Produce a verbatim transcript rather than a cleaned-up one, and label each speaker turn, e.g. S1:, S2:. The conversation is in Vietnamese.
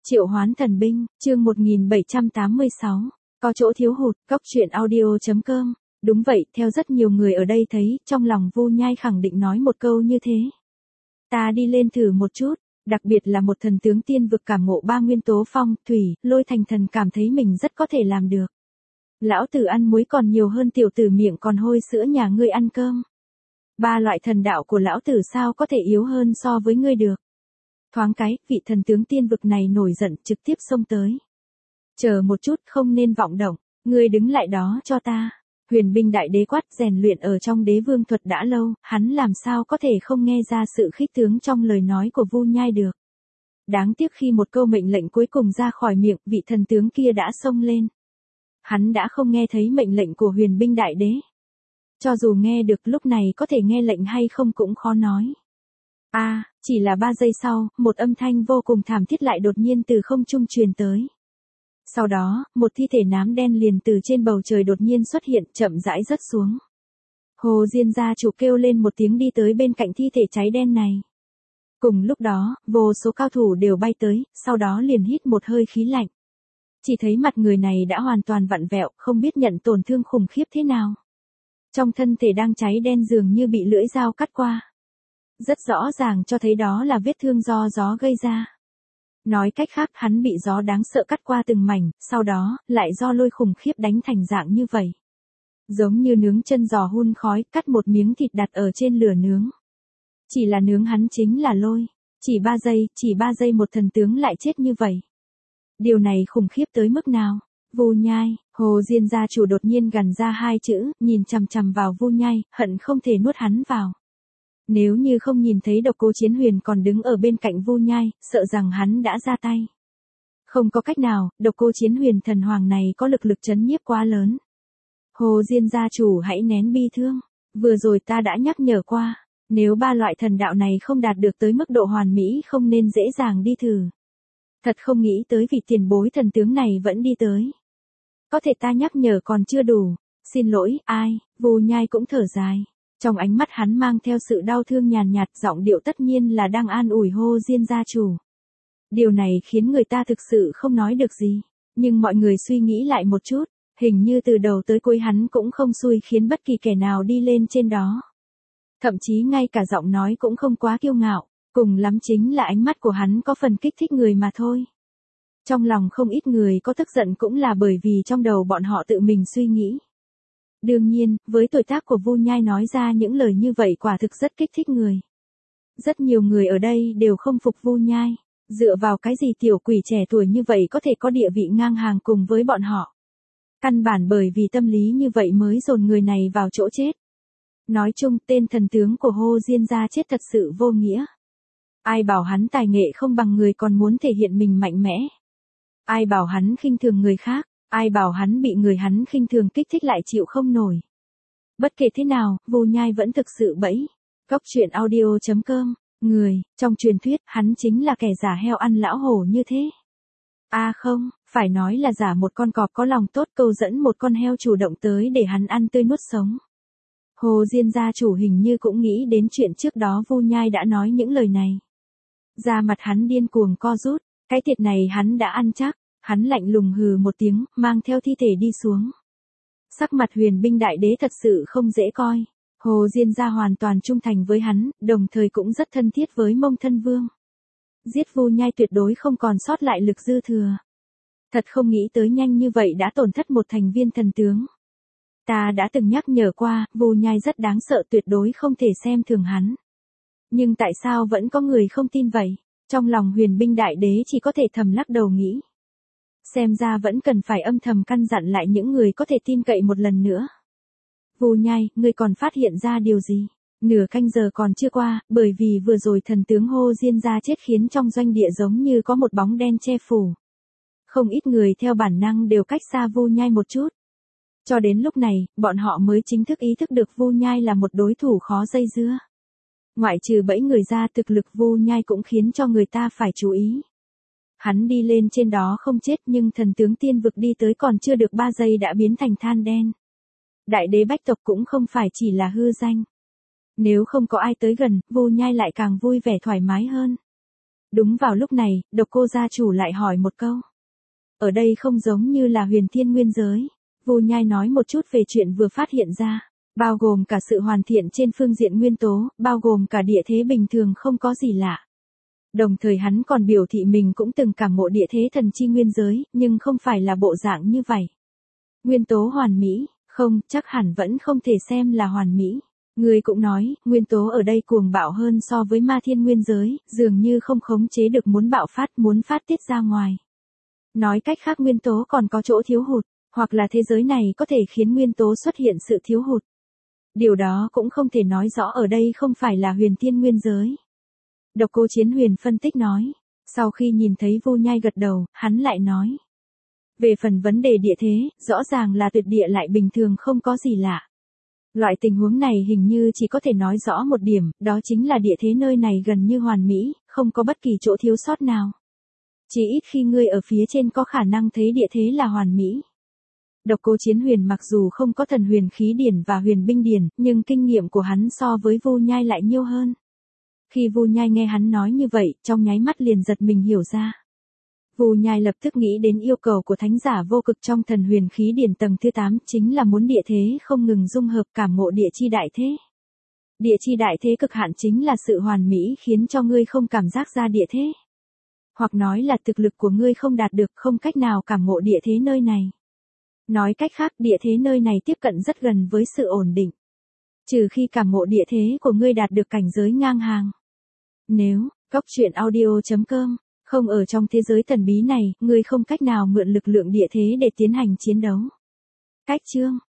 S1: Triệu Hoán Thần Binh, chương một nghìn bảy trăm tám mươi sáu, có chỗ thiếu hụt, góc truyện audio chấm com. Đúng vậy, theo rất nhiều người ở đây thấy, trong lòng Vu Nhai khẳng định nói một câu như thế. Ta đi lên thử một chút, đặc biệt là một thần tướng tiên vực cảm ngộ ba nguyên tố phong, thủy, lôi thành thần cảm thấy mình rất có thể làm được. Lão tử ăn muối còn nhiều hơn tiểu tử miệng còn hôi sữa nhà ngươi ăn cơm. Ba loại thần đạo của lão tử sao có thể yếu hơn so với ngươi được. Thoáng cái, vị thần tướng tiên vực này nổi giận trực tiếp xông tới. Chờ một chút, không nên vọng động, ngươi đứng lại đó cho ta. Huyền binh đại đế quát, rèn luyện ở trong đế vương thuật đã lâu, hắn làm sao có thể không nghe ra sự khích tướng trong lời nói của Vu Nhai được. Đáng tiếc khi một câu mệnh lệnh cuối cùng ra khỏi miệng, vị thần tướng kia đã xông lên. Hắn đã không nghe thấy mệnh lệnh của huyền binh đại đế. Cho dù nghe được lúc này có thể nghe lệnh hay không cũng khó nói. A, à, chỉ là ba giây sau, một âm thanh vô cùng thảm thiết lại đột nhiên từ không trung truyền tới. Sau đó, một thi thể nám đen liền từ trên bầu trời đột nhiên xuất hiện, chậm rãi rớt xuống. Hồ Diên gia chủ kêu lên một tiếng đi tới bên cạnh thi thể cháy đen này. Cùng lúc đó, vô số cao thủ đều bay tới, sau đó liền hít một hơi khí lạnh. Chỉ thấy mặt người này đã hoàn toàn vặn vẹo, không biết nhận tổn thương khủng khiếp thế nào. Trong thân thể đang cháy đen dường như bị lưỡi dao cắt qua. Rất rõ ràng cho thấy đó là vết thương do gió gây ra. Nói cách khác, hắn bị gió đáng sợ cắt qua từng mảnh, sau đó, lại do lôi khủng khiếp đánh thành dạng như vậy. Giống như nướng chân giò hun khói, cắt một miếng thịt đặt ở trên lửa nướng. Chỉ là nướng hắn chính là lôi. Chỉ ba giây, chỉ ba giây một thần tướng lại chết như vậy. Điều này khủng khiếp tới mức nào? Vu Nhai, Hồ Diên gia chủ đột nhiên gằn ra hai chữ, nhìn chằm chằm vào Vu Nhai, hận không thể nuốt hắn vào. Nếu như không nhìn thấy Độc Cô Chiến Huyền còn đứng ở bên cạnh Vu Nhai, sợ rằng hắn đã ra tay. Không có cách nào, Độc Cô Chiến Huyền thần hoàng này có lực lực chấn nhiếp quá lớn. Hồ Diên gia chủ hãy nén bi thương, vừa rồi ta đã nhắc nhở qua, nếu ba loại thần đạo này không đạt được tới mức độ hoàn mỹ không nên dễ dàng đi thử. Thật không nghĩ tới vị tiền bối thần tướng này vẫn đi tới. Có thể ta nhắc nhở còn chưa đủ, xin lỗi, ai, Vu Nhai cũng thở dài. Trong ánh mắt hắn mang theo sự đau thương nhàn nhạt, giọng điệu tất nhiên là đang an ủi Hồ Diên gia chủ. Điều này khiến người ta thực sự không nói được gì, nhưng mọi người suy nghĩ lại một chút, hình như từ đầu tới cuối hắn cũng không xui khiến bất kỳ kẻ nào đi lên trên đó. Thậm chí ngay cả giọng nói cũng không quá kiêu ngạo, cùng lắm chính là ánh mắt của hắn có phần kích thích người mà thôi. Trong lòng không ít người có tức giận cũng là bởi vì trong đầu bọn họ tự mình suy nghĩ. Đương nhiên, với tuổi tác của Vu Nhai nói ra những lời như vậy quả thực rất kích thích người. Rất nhiều người ở đây đều không phục Vu Nhai, dựa vào cái gì tiểu quỷ trẻ tuổi như vậy có thể có địa vị ngang hàng cùng với bọn họ. Căn bản bởi vì tâm lý như vậy mới dồn người này vào chỗ chết. Nói chung, tên thần tướng của Hồ Diên gia chết thật sự vô nghĩa. Ai bảo hắn tài nghệ không bằng người còn muốn thể hiện mình mạnh mẽ. Ai bảo hắn khinh thường người khác. Ai bảo hắn bị người hắn khinh thường kích thích lại chịu không nổi. Bất kể thế nào, Vu Nhai vẫn thực sự bẫy. Góc truyện audio chấm com, người, trong truyền thuyết, hắn chính là kẻ giả heo ăn lão hổ như thế. À không, phải nói là giả một con cọp có lòng tốt câu dẫn một con heo chủ động tới để hắn ăn tươi nuốt sống. Hồ Diên gia chủ hình như cũng nghĩ đến chuyện trước đó Vu Nhai đã nói những lời này. Da mặt hắn điên cuồng co rút, cái thiệt này hắn đã ăn chắc. Hắn lạnh lùng hừ một tiếng, mang theo thi thể đi xuống. Sắc mặt huyền binh đại đế thật sự không dễ coi. Hồ Diên gia hoàn toàn trung thành với hắn, đồng thời cũng rất thân thiết với Mông Thân Vương. Giết Vu Nhai tuyệt đối không còn sót lại lực dư thừa. Thật không nghĩ tới nhanh như vậy đã tổn thất một thành viên thần tướng. Ta đã từng nhắc nhở qua, Vu Nhai rất đáng sợ tuyệt đối không thể xem thường hắn. Nhưng tại sao vẫn có người không tin vậy? Trong lòng huyền binh đại đế chỉ có thể thầm lắc đầu nghĩ. Xem ra vẫn cần phải âm thầm căn dặn lại những người có thể tin cậy một lần nữa. Vu Nhai, ngươi còn phát hiện ra điều gì? Nửa canh giờ còn chưa qua, bởi vì vừa rồi thần tướng Hồ Diên gia chết khiến trong doanh địa giống như có một bóng đen che phủ. Không ít người theo bản năng đều cách xa Vu Nhai một chút. Cho đến lúc này, bọn họ mới chính thức ý thức được Vu Nhai là một đối thủ khó dây dưa. Ngoại trừ bẫy người ra thực lực Vu Nhai cũng khiến cho người ta phải chú ý. Hắn đi lên trên đó không chết nhưng thần tướng tiên vực đi tới còn chưa được ba giây đã biến thành than đen. Đại đế bách tộc cũng không phải chỉ là hư danh. Nếu không có ai tới gần, Vu Nhai lại càng vui vẻ thoải mái hơn. Đúng vào lúc này, Độc Cô gia chủ lại hỏi một câu. Ở đây không giống như là huyền thiên nguyên giới. Vu Nhai nói một chút về chuyện vừa phát hiện ra, bao gồm cả sự hoàn thiện trên phương diện nguyên tố, bao gồm cả địa thế bình thường không có gì lạ. Đồng thời hắn còn biểu thị mình cũng từng cảm ngộ địa thế thần chi nguyên giới, nhưng không phải là bộ dạng như vậy. Nguyên tố hoàn mỹ, không, chắc hẳn vẫn không thể xem là hoàn mỹ. Người cũng nói, nguyên tố ở đây cuồng bạo hơn so với ma thiên nguyên giới, dường như không khống chế được muốn bạo phát, muốn phát tiết ra ngoài. Nói cách khác nguyên tố còn có chỗ thiếu hụt, hoặc là thế giới này có thể khiến nguyên tố xuất hiện sự thiếu hụt. Điều đó cũng không thể nói rõ ở đây không phải là huyền thiên nguyên giới. Độc Cô Chiến Huyền phân tích nói. Sau khi nhìn thấy Vu Nhai gật đầu, hắn lại nói. Về phần vấn đề địa thế, rõ ràng là tuyệt địa lại bình thường không có gì lạ. Loại tình huống này hình như chỉ có thể nói rõ một điểm, đó chính là địa thế nơi này gần như hoàn mỹ, không có bất kỳ chỗ thiếu sót nào. Chỉ ít khi ngươi ở phía trên có khả năng thấy địa thế là hoàn mỹ. Độc Cô Chiến Huyền mặc dù không có thần huyền khí điển và huyền binh điển, nhưng kinh nghiệm của hắn so với Vu Nhai lại nhiều hơn. Khi Vu Nhai nghe hắn nói như vậy, trong nháy mắt liền giật mình hiểu ra. Vu Nhai lập tức nghĩ đến yêu cầu của thánh giả vô cực trong thần huyền khí điển tầng thứ tám, chính là muốn địa thế không ngừng dung hợp cảm ngộ địa chi đại thế. Địa chi đại thế cực hạn chính là sự hoàn mỹ khiến cho ngươi không cảm giác ra địa thế. Hoặc nói là thực lực của ngươi không đạt được, không cách nào cảm ngộ địa thế nơi này. Nói cách khác, địa thế nơi này tiếp cận rất gần với sự ổn định. Trừ khi cảm ngộ địa thế của ngươi đạt được cảnh giới ngang hàng. Nếu, Cóc Truyện Audio chấm com, không ở trong thế giới thần bí này, ngươi không cách nào mượn lực lượng địa thế để tiến hành chiến đấu. Cách chương